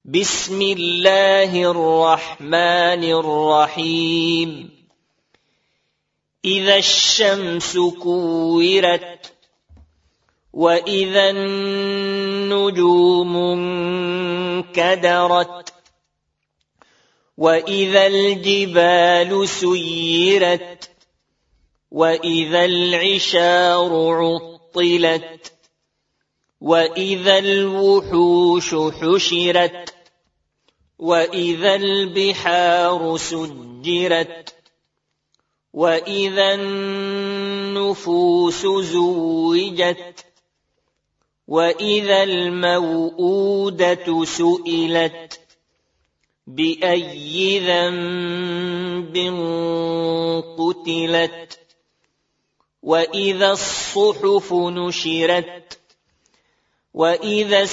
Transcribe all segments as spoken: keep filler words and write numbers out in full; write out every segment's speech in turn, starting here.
بسم الله الرحمن الرحيم إذا الشمس كورت وإذا النجوم انكدرت وإذا الجبال سيرت وإذا العشار عطلت وإذا الوحوش حشرت وإذا البحار سجرت وإذا النفوس زوجت وإذا الموءودة سئلت بأي ذنب قتلت وإذا الصحف نشرت وإذا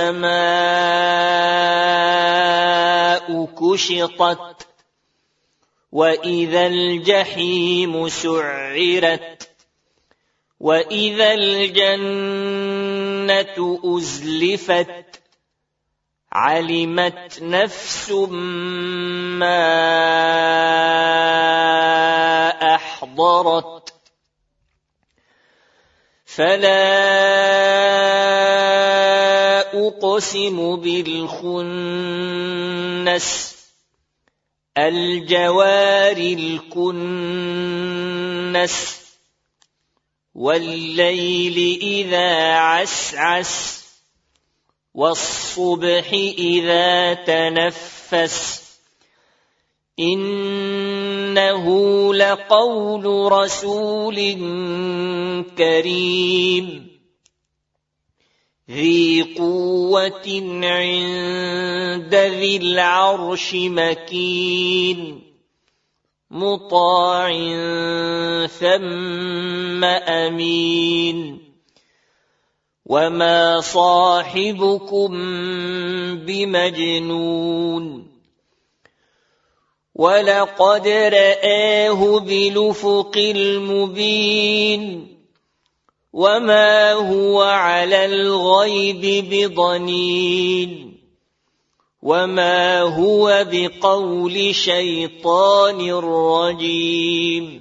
السماء كشطت وإذا الجحيم سعرت وإذا الجنة أزلفت علمت نفس ما أحضرت فلا أقسم بالخنس الجوار الكنس والليل إذا عسعس والصبح إذا تنفس إنه لقول رسول كريم ذي قوة عند ذي العرش مكين مطاع ثم أمين وما صاحبكم بمجنون ولقد رآه بالأفق المبين وما هو على الغيب بضنين وما هو بقول شيطان رجيم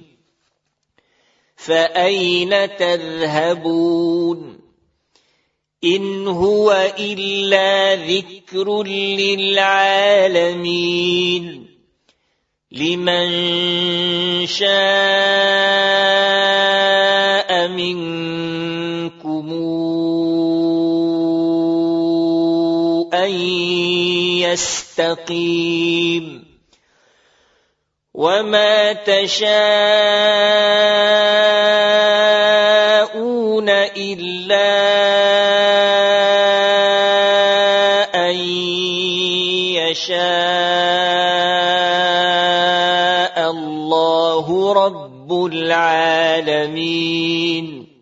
فأين تذهبون إن هو إلا ذكر للعالمين لمن شاء منكم أن يستقيم وما تشاءون إلا أن يشاء الله رب العالمين